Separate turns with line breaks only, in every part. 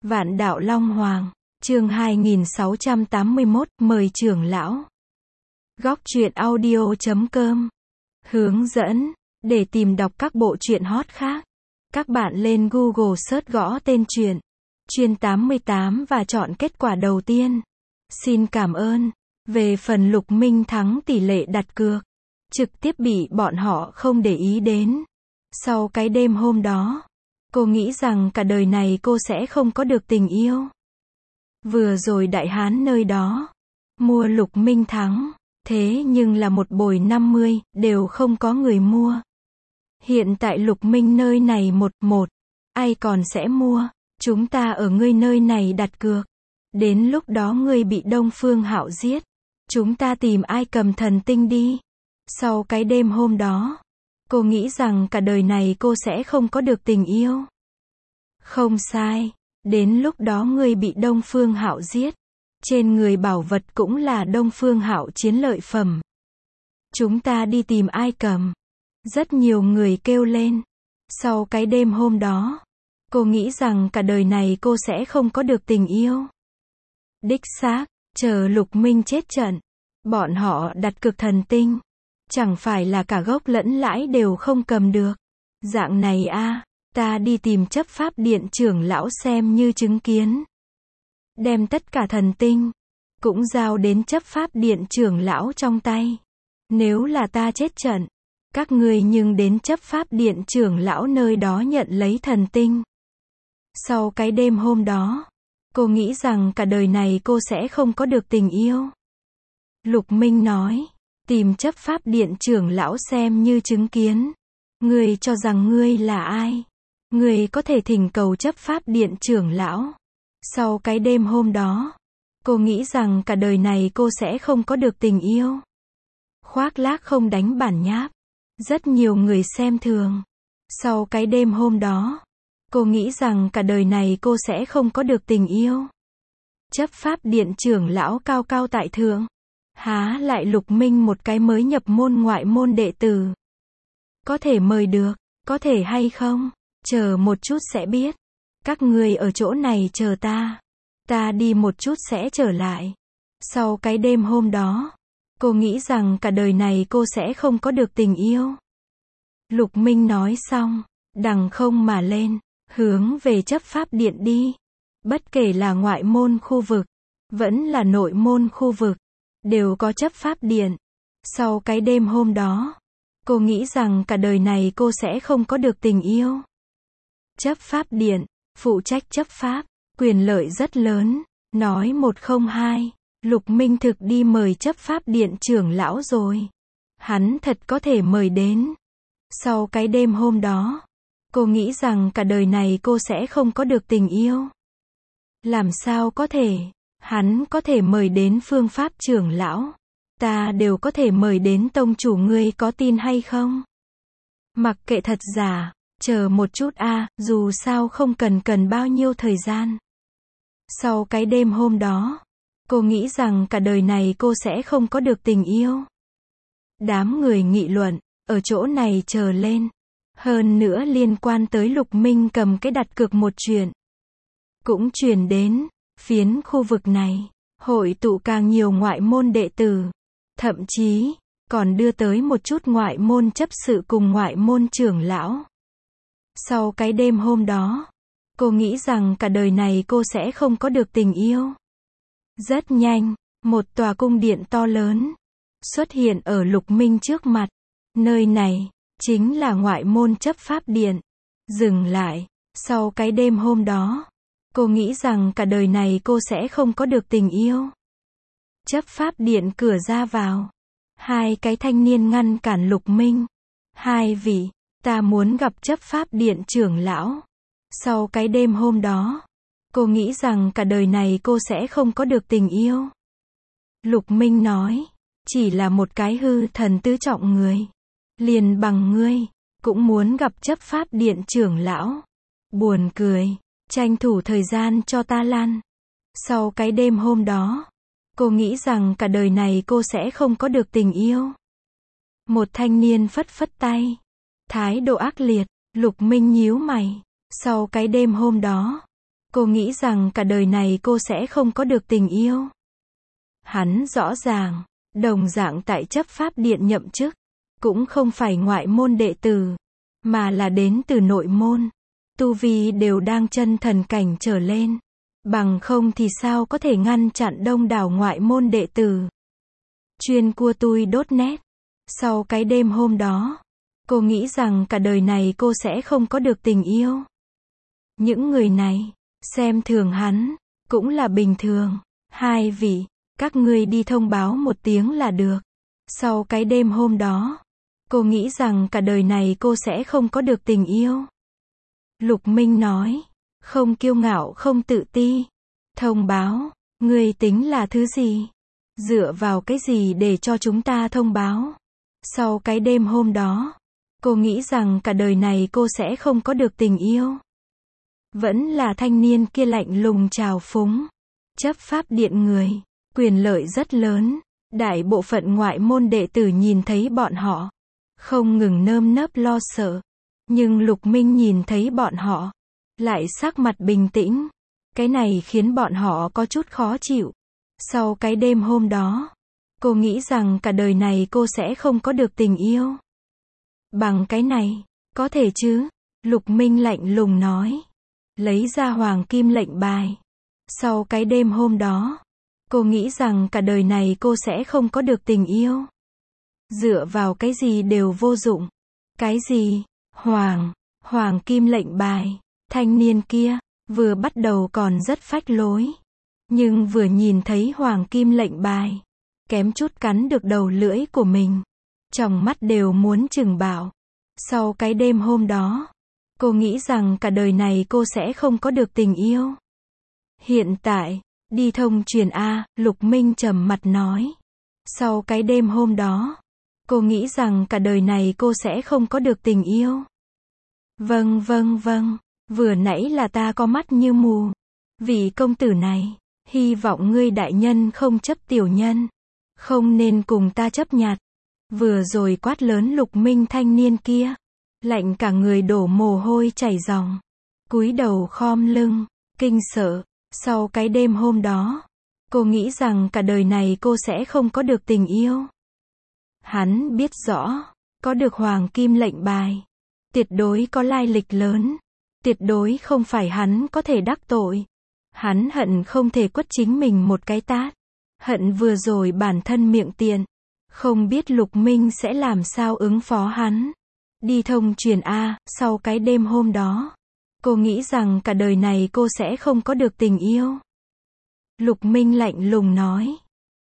Vạn Đạo Long Hoàng, chương 2681, mời trưởng lão. Góc truyện audio.com. Hướng dẫn, để tìm đọc các bộ truyện hot khác, các bạn lên Google search gõ tên truyện, Chuyên 88 và chọn kết quả đầu tiên. Xin cảm ơn. Về phần Lục Minh Thắng tỷ lệ đặt cược, trực tiếp bị bọn họ không để ý đến. Sau cái đêm hôm đó, cô nghĩ rằng cả đời này cô sẽ không có được tình yêu. Vừa rồi Đại Hán nơi đó mua Lục Minh Thắng, thế nhưng là một bồi 50, đều không có người mua. Hiện tại Lục Minh nơi này một, ai còn sẽ mua, chúng ta ở ngươi nơi này đặt cược. Đến lúc đó ngươi bị Đông Phương Hạo giết, chúng ta tìm ai cầm thần tinh đi. Sau cái đêm hôm đó, cô nghĩ rằng cả đời này cô sẽ không có được tình yêu. Không sai, đến lúc đó ngươi bị Đông Phương Hạo giết, trên người bảo vật cũng là Đông Phương Hạo chiến lợi phẩm. Chúng ta đi tìm ai cầm. Rất nhiều người kêu lên. Sau cái đêm hôm đó, cô nghĩ rằng cả đời này cô sẽ không có được tình yêu. Đích xác, chờ Lục Minh chết trận, bọn họ đặt cược thần tinh, chẳng phải là cả gốc lẫn lãi đều không cầm được. Dạng này a, ta đi tìm chấp pháp điện trưởng lão xem như chứng kiến. Đem tất cả thần tinh, cũng giao đến chấp pháp điện trưởng lão trong tay. Nếu là ta chết trận, các ngươi nhưng đến chấp pháp điện trưởng lão nơi đó nhận lấy thần tinh. Sau cái đêm hôm đó, cô nghĩ rằng cả đời này cô sẽ không có được tình yêu. Lục Minh nói, tìm chấp pháp điện trưởng lão xem như chứng kiến. Ngươi cho rằng ngươi là ai? Ngươi có thể thỉnh cầu chấp pháp điện trưởng lão. Sau cái đêm hôm đó, cô nghĩ rằng cả đời này cô sẽ không có được tình yêu. Khoác lác không đánh bản nháp. Rất nhiều người xem thường. Sau cái đêm hôm đó, cô nghĩ rằng cả đời này cô sẽ không có được tình yêu. Chấp pháp điện trưởng lão cao cao tại thượng, há lại Lục Minh một cái mới nhập môn ngoại môn đệ tử. Có thể mời được, có thể hay không? Chờ một chút sẽ biết. Các ngươi ở chỗ này chờ ta. Ta đi một chút sẽ trở lại. Sau cái đêm hôm đó, cô nghĩ rằng cả đời này cô sẽ không có được tình yêu. Lục Minh nói xong, đằng không mà lên, hướng về chấp pháp điện đi. Bất kể là ngoại môn khu vực, vẫn là nội môn khu vực, đều có chấp pháp điện. Sau cái đêm hôm đó, cô nghĩ rằng cả đời này cô sẽ không có được tình yêu. Chấp pháp điện, phụ trách chấp pháp, quyền lợi rất lớn, nói một không hai. Lục Minh thực đi mời chấp pháp điện trưởng lão rồi. Hắn thật có thể mời đến. Sau cái đêm hôm đó, cô nghĩ rằng cả đời này cô sẽ không có được tình yêu. Làm sao có thể? Hắn có thể mời đến phương pháp trưởng lão. Ta đều có thể mời đến tông chủ, ngươi có tin hay không? Mặc kệ thật giả, chờ một chút a, dù sao không cần bao nhiêu thời gian. Sau cái đêm hôm đó, cô nghĩ rằng cả đời này cô sẽ không có được tình yêu. Đám người nghị luận, ở chỗ này chờ lên. Hơn nữa liên quan tới Lục Minh cầm cái đặt cược một chuyện, cũng truyền đến, phiến khu vực này, hội tụ càng nhiều ngoại môn đệ tử. Thậm chí, còn đưa tới một chút ngoại môn chấp sự cùng ngoại môn trưởng lão. Sau cái đêm hôm đó, cô nghĩ rằng cả đời này cô sẽ không có được tình yêu. Rất nhanh, một tòa cung điện to lớn xuất hiện ở Lục Minh trước mặt. Nơi này chính là ngoại môn chấp pháp điện. Dừng lại. Sau cái đêm hôm đó, cô nghĩ rằng cả đời này cô sẽ không có được tình yêu. Chấp pháp điện cửa ra vào, hai cái thanh niên ngăn cản Lục Minh. Hai vị, ta muốn gặp chấp pháp điện trưởng lão. Sau cái đêm hôm đó, cô nghĩ rằng cả đời này cô sẽ không có được tình yêu. Lục Minh nói, chỉ là một cái hư thần tứ trọng người, liền bằng ngươi, cũng muốn gặp chấp pháp điện trưởng lão. Buồn cười, tranh thủ thời gian cho ta lăn. Sau cái đêm hôm đó, cô nghĩ rằng cả đời này cô sẽ không có được tình yêu. Một thanh niên phất phất tay, thái độ ác liệt. Lục Minh nhíu mày. Sau cái đêm hôm đó, Cô nghĩ rằng cả đời này cô sẽ không có được tình yêu. Hắn rõ ràng, đồng dạng tại chấp pháp điện nhậm chức, cũng không phải ngoại môn đệ tử, mà là đến từ nội môn. Tu vi đều đang chân thần cảnh trở lên. Bằng không thì sao có thể ngăn chặn đông đảo ngoại môn đệ tử. Chuyên cua tui đốt nét. Sau cái đêm hôm đó, cô nghĩ rằng cả đời này cô sẽ không có được tình yêu. Những người này, xem thường hắn, cũng là bình thường. Hai vị, các ngươi đi thông báo một tiếng là được. Sau cái đêm hôm đó, cô nghĩ rằng cả đời này cô sẽ không có được tình yêu. Lục Minh nói, không kiêu ngạo không tự ti. Thông báo, ngươi tính là thứ gì? Dựa vào cái gì để cho chúng ta thông báo? Sau cái đêm hôm đó, cô nghĩ rằng cả đời này cô sẽ không có được tình yêu. Vẫn là thanh niên kia lạnh lùng trào phúng. Chấp pháp điện người, quyền lợi rất lớn. Đại bộ phận ngoại môn đệ tử nhìn thấy bọn họ, không ngừng nơm nớp lo sợ. Nhưng Lục Minh nhìn thấy bọn họ, lại sắc mặt bình tĩnh. Cái này khiến bọn họ có chút khó chịu. Sau cái đêm hôm đó, cô nghĩ rằng cả đời này cô sẽ không có được tình yêu. Bằng cái này, có thể chứ? Lục Minh lạnh lùng nói. Lấy ra hoàng kim lệnh bài. Sau cái đêm hôm đó, cô nghĩ rằng cả đời này cô sẽ không có được tình yêu. Dựa vào cái gì đều vô dụng. Cái gì? Hoàng kim lệnh bài. Thanh niên kia, vừa bắt đầu còn rất phách lối. Nhưng vừa nhìn thấy hoàng kim lệnh bài, kém chút cắn được đầu lưỡi của mình. Tròng mắt đều muốn trừng bảo. Sau cái đêm hôm đó, cô nghĩ rằng cả đời này cô sẽ không có được tình yêu. Hiện tại, đi thông truyền A, Lục Minh trầm mặt nói. Sau cái đêm hôm đó, cô nghĩ rằng cả đời này cô sẽ không có được tình yêu. Vâng, vừa nãy là ta có mắt như mù. Vị công tử này, hy vọng ngươi đại nhân không chấp tiểu nhân. Không nên cùng ta chấp nhặt. Vừa rồi quát lớn Lục Minh thanh niên kia, lạnh cả người đổ mồ hôi chảy ròng. Cúi đầu khom lưng, kinh sợ. Sau cái đêm hôm đó, cô nghĩ rằng cả đời này cô sẽ không có được tình yêu. Hắn biết rõ, có được hoàng kim lệnh bài, tuyệt đối có lai lịch lớn, tuyệt đối không phải hắn có thể đắc tội. Hắn hận không thể quất chính mình một cái tát. Hận vừa rồi bản thân miệng tiện. Không biết Lục Minh sẽ làm sao ứng phó hắn. Đi thông truyền A, sau cái đêm hôm đó, cô nghĩ rằng cả đời này cô sẽ không có được tình yêu. Lục Minh lạnh lùng nói.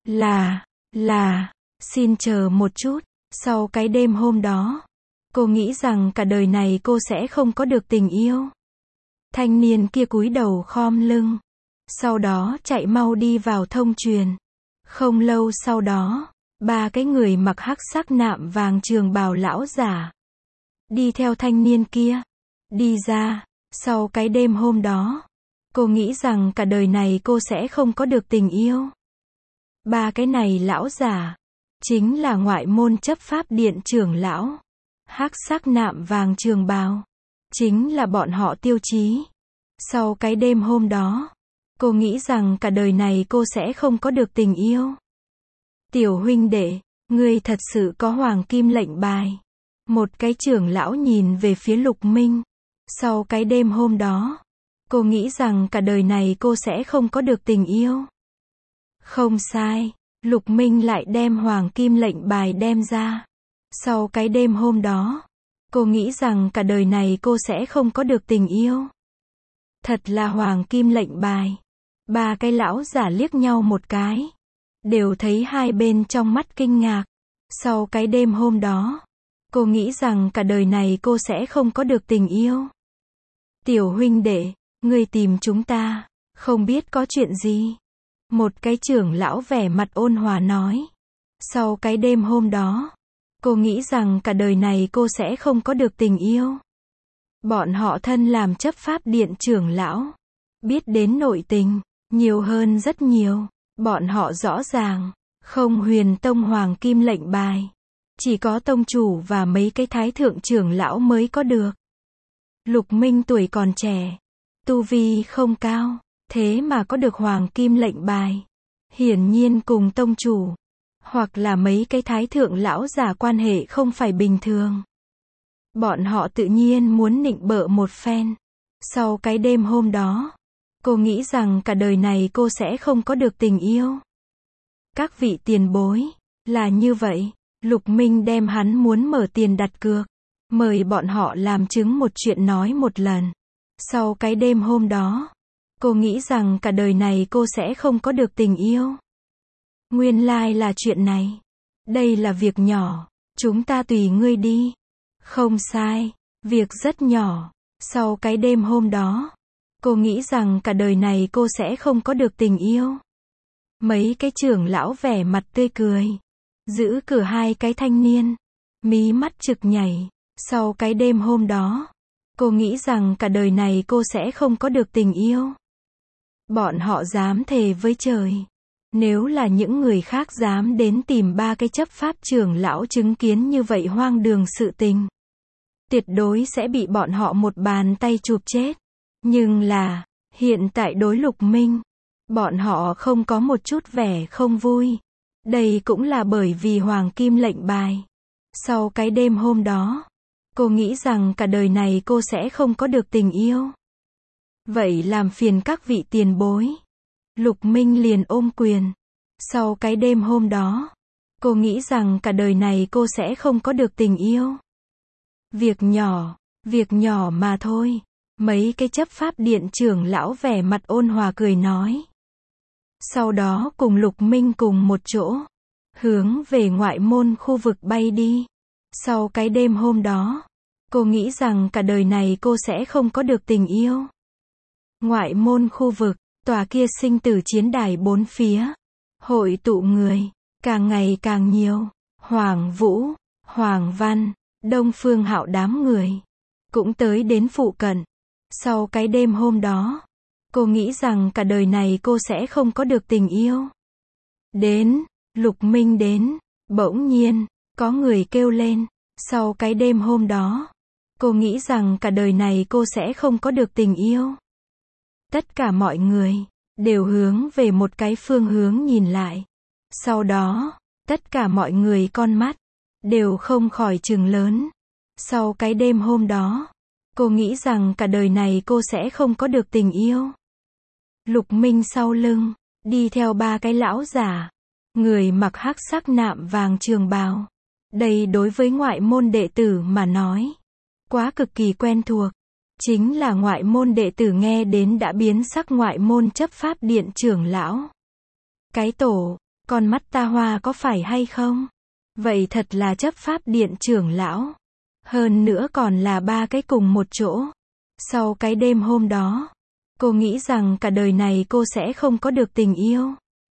Xin chờ một chút. Sau cái đêm hôm đó, cô nghĩ rằng cả đời này cô sẽ không có được tình yêu. Thanh niên kia cúi đầu khom lưng. Sau đó chạy mau đi vào thông truyền. Không lâu sau đó, ba cái người mặc hắc sắc nạm vàng trường bào lão giả đi theo thanh niên kia, đi ra. Sau cái đêm hôm đó, cô nghĩ rằng cả đời này cô sẽ không có được tình yêu. Ba cái này lão giả, chính là ngoại môn chấp pháp điện trưởng lão. Hắc sắc nạm vàng trường bào, chính là bọn họ tiêu chí. Sau cái đêm hôm đó, cô nghĩ rằng cả đời này cô sẽ không có được tình yêu. Tiểu huynh đệ, ngươi thật sự có hoàng kim lệnh bài. Một cái trưởng lão nhìn về phía Lục Minh. Sau cái đêm hôm đó, cô nghĩ rằng cả đời này cô sẽ không có được tình yêu. Không sai, Lục Minh lại đem hoàng kim lệnh bài đem ra. Sau cái đêm hôm đó, cô nghĩ rằng cả đời này cô sẽ không có được tình yêu. Thật là hoàng kim lệnh bài. Ba cái lão giả liếc nhau một cái, đều thấy hai bên trong mắt kinh ngạc. Sau cái đêm hôm đó, cô nghĩ rằng cả đời này cô sẽ không có được tình yêu. Tiểu huynh đệ, ngươi tìm chúng ta, không biết có chuyện gì? Một cái trưởng lão vẻ mặt ôn hòa nói. Sau cái đêm hôm đó, cô nghĩ rằng cả đời này cô sẽ không có được tình yêu. Bọn họ thân làm chấp pháp điện trưởng lão, biết đến nội tình, nhiều hơn rất nhiều. Bọn họ rõ ràng, không Huyền Tông hoàng kim lệnh bài, chỉ có tông chủ và mấy cái thái thượng trưởng lão mới có được. Lục Minh tuổi còn trẻ, tu vi không cao, thế mà có được hoàng kim lệnh bài. Hiển nhiên cùng tông chủ, hoặc là mấy cái thái thượng lão giả quan hệ không phải bình thường. Bọn họ tự nhiên muốn nịnh bợ một phen. Sau cái đêm hôm đó, cô nghĩ rằng cả đời này cô sẽ không có được tình yêu. Các vị tiền bối, là như vậy, Lục Minh đem hắn muốn mở tiền đặt cược, mời bọn họ làm chứng một chuyện nói một lần. Sau cái đêm hôm đó, cô nghĩ rằng cả đời này cô sẽ không có được tình yêu. Nguyên lai là chuyện này. Đây là việc nhỏ, chúng ta tùy ngươi đi. Không sai, việc rất nhỏ. Sau cái đêm hôm đó, cô nghĩ rằng cả đời này cô sẽ không có được tình yêu. Mấy cái trưởng lão vẻ mặt tươi cười. Giữ cửa hai cái thanh niên. Mí mắt trực nhảy. Sau cái đêm hôm đó, cô nghĩ rằng cả đời này cô sẽ không có được tình yêu. Bọn họ dám thề với trời. Nếu là những người khác dám đến tìm ba cái chấp pháp trưởng lão chứng kiến như vậy hoang đường sự tình, tuyệt đối sẽ bị bọn họ một bàn tay chụp chết. Nhưng là, hiện tại đối Lục Minh, bọn họ không có một chút vẻ không vui. Đây cũng là bởi vì hoàng kim lệnh bài. Sau cái đêm hôm đó, cô nghĩ rằng cả đời này cô sẽ không có được tình yêu. Vậy làm phiền các vị tiền bối. Lục Minh liền ôm quyền. Sau cái đêm hôm đó, cô nghĩ rằng cả đời này cô sẽ không có được tình yêu. Việc nhỏ mà thôi. Mấy cái chấp pháp điện trưởng lão vẻ mặt ôn hòa cười nói. Sau đó cùng Lục Minh cùng một chỗ, hướng về ngoại môn khu vực bay đi. Sau cái đêm hôm đó, cô nghĩ rằng cả đời này cô sẽ không có được tình yêu. Ngoại môn khu vực, tòa kia sinh tử chiến đài bốn phía, hội tụ người, càng ngày càng nhiều. Hoàng Vũ, Hoàng Văn, Đông Phương Hạo đám người, cũng tới đến phụ cận. Sau cái đêm hôm đó, cô nghĩ rằng cả đời này cô sẽ không có được tình yêu. Đến, Lục Minh đến, bỗng nhiên, có người kêu lên. Sau cái đêm hôm đó, cô nghĩ rằng cả đời này cô sẽ không có được tình yêu. Tất cả mọi người đều hướng về một cái phương hướng nhìn lại. Sau đó, tất cả mọi người con mắt đều không khỏi trừng lớn. Sau cái đêm hôm đó, cô nghĩ rằng cả đời này cô sẽ không có được tình yêu. Lục Minh sau lưng, đi theo ba cái lão giả, người mặc hắc sắc nạm vàng trường bào. Đây đối với ngoại môn đệ tử mà nói, quá cực kỳ quen thuộc. Chính là ngoại môn đệ tử nghe đến đã biến sắc ngoại môn chấp pháp điện trưởng lão. Cái tổ, con mắt ta hoa có phải hay không? Vậy thật là chấp pháp điện trưởng lão. Hơn nữa còn là ba cái cùng một chỗ. Sau cái đêm hôm đó, cô nghĩ rằng cả đời này cô sẽ không có được tình yêu.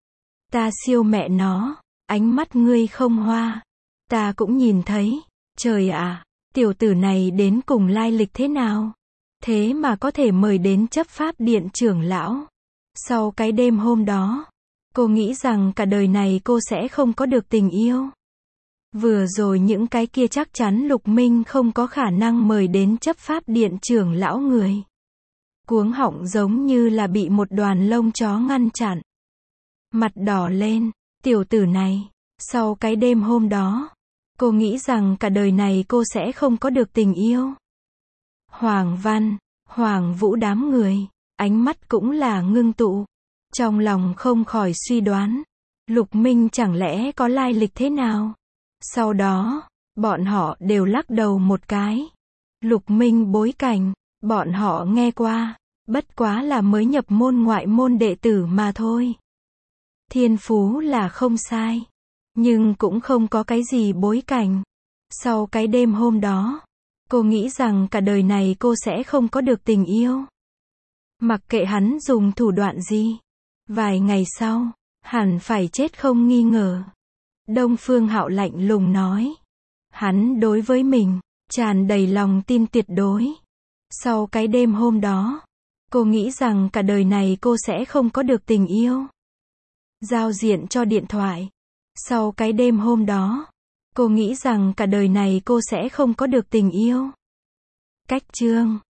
Ta siêu mẹ nó, ánh mắt ngươi không hoa. Ta cũng nhìn thấy, trời ạ, tiểu tử này đến cùng lai lịch thế nào? Thế mà có thể mời đến chấp pháp điện trưởng lão. Sau cái đêm hôm đó, cô nghĩ rằng cả đời này cô sẽ không có được tình yêu. Vừa rồi những cái kia chắc chắn Lục Minh không có khả năng mời đến chấp pháp điện trưởng lão người. Cuống họng giống như là bị một đoàn lông chó ngăn chặn. Mặt đỏ lên, tiểu tử này. Sau cái đêm hôm đó, cô nghĩ rằng cả đời này cô sẽ không có được tình yêu. Hoàng Văn, Hoàng Vũ đám người, ánh mắt cũng là ngưng tụ. Trong lòng không khỏi suy đoán, Lục Minh chẳng lẽ có lai lịch thế nào? Sau đó, bọn họ đều lắc đầu một cái. Lục Minh bối cảnh, bọn họ nghe qua, bất quá là mới nhập môn ngoại môn đệ tử mà thôi. Thiên phú là không sai, nhưng cũng không có cái gì bối cảnh. Sau cái đêm hôm đó, cô nghĩ rằng cả đời này cô sẽ không có được tình yêu. Mặc kệ hắn dùng thủ đoạn gì, vài ngày sau, hẳn phải chết không nghi ngờ. Đông Phương Hạo lạnh lùng nói. Hắn đối với mình, tràn đầy lòng tin tuyệt đối. Sau cái đêm hôm đó, cô nghĩ rằng cả đời này cô sẽ không có được tình yêu. Giao diện cho điện thoại. Sau cái đêm hôm đó, cô nghĩ rằng cả đời này cô sẽ không có được tình yêu. Cách chương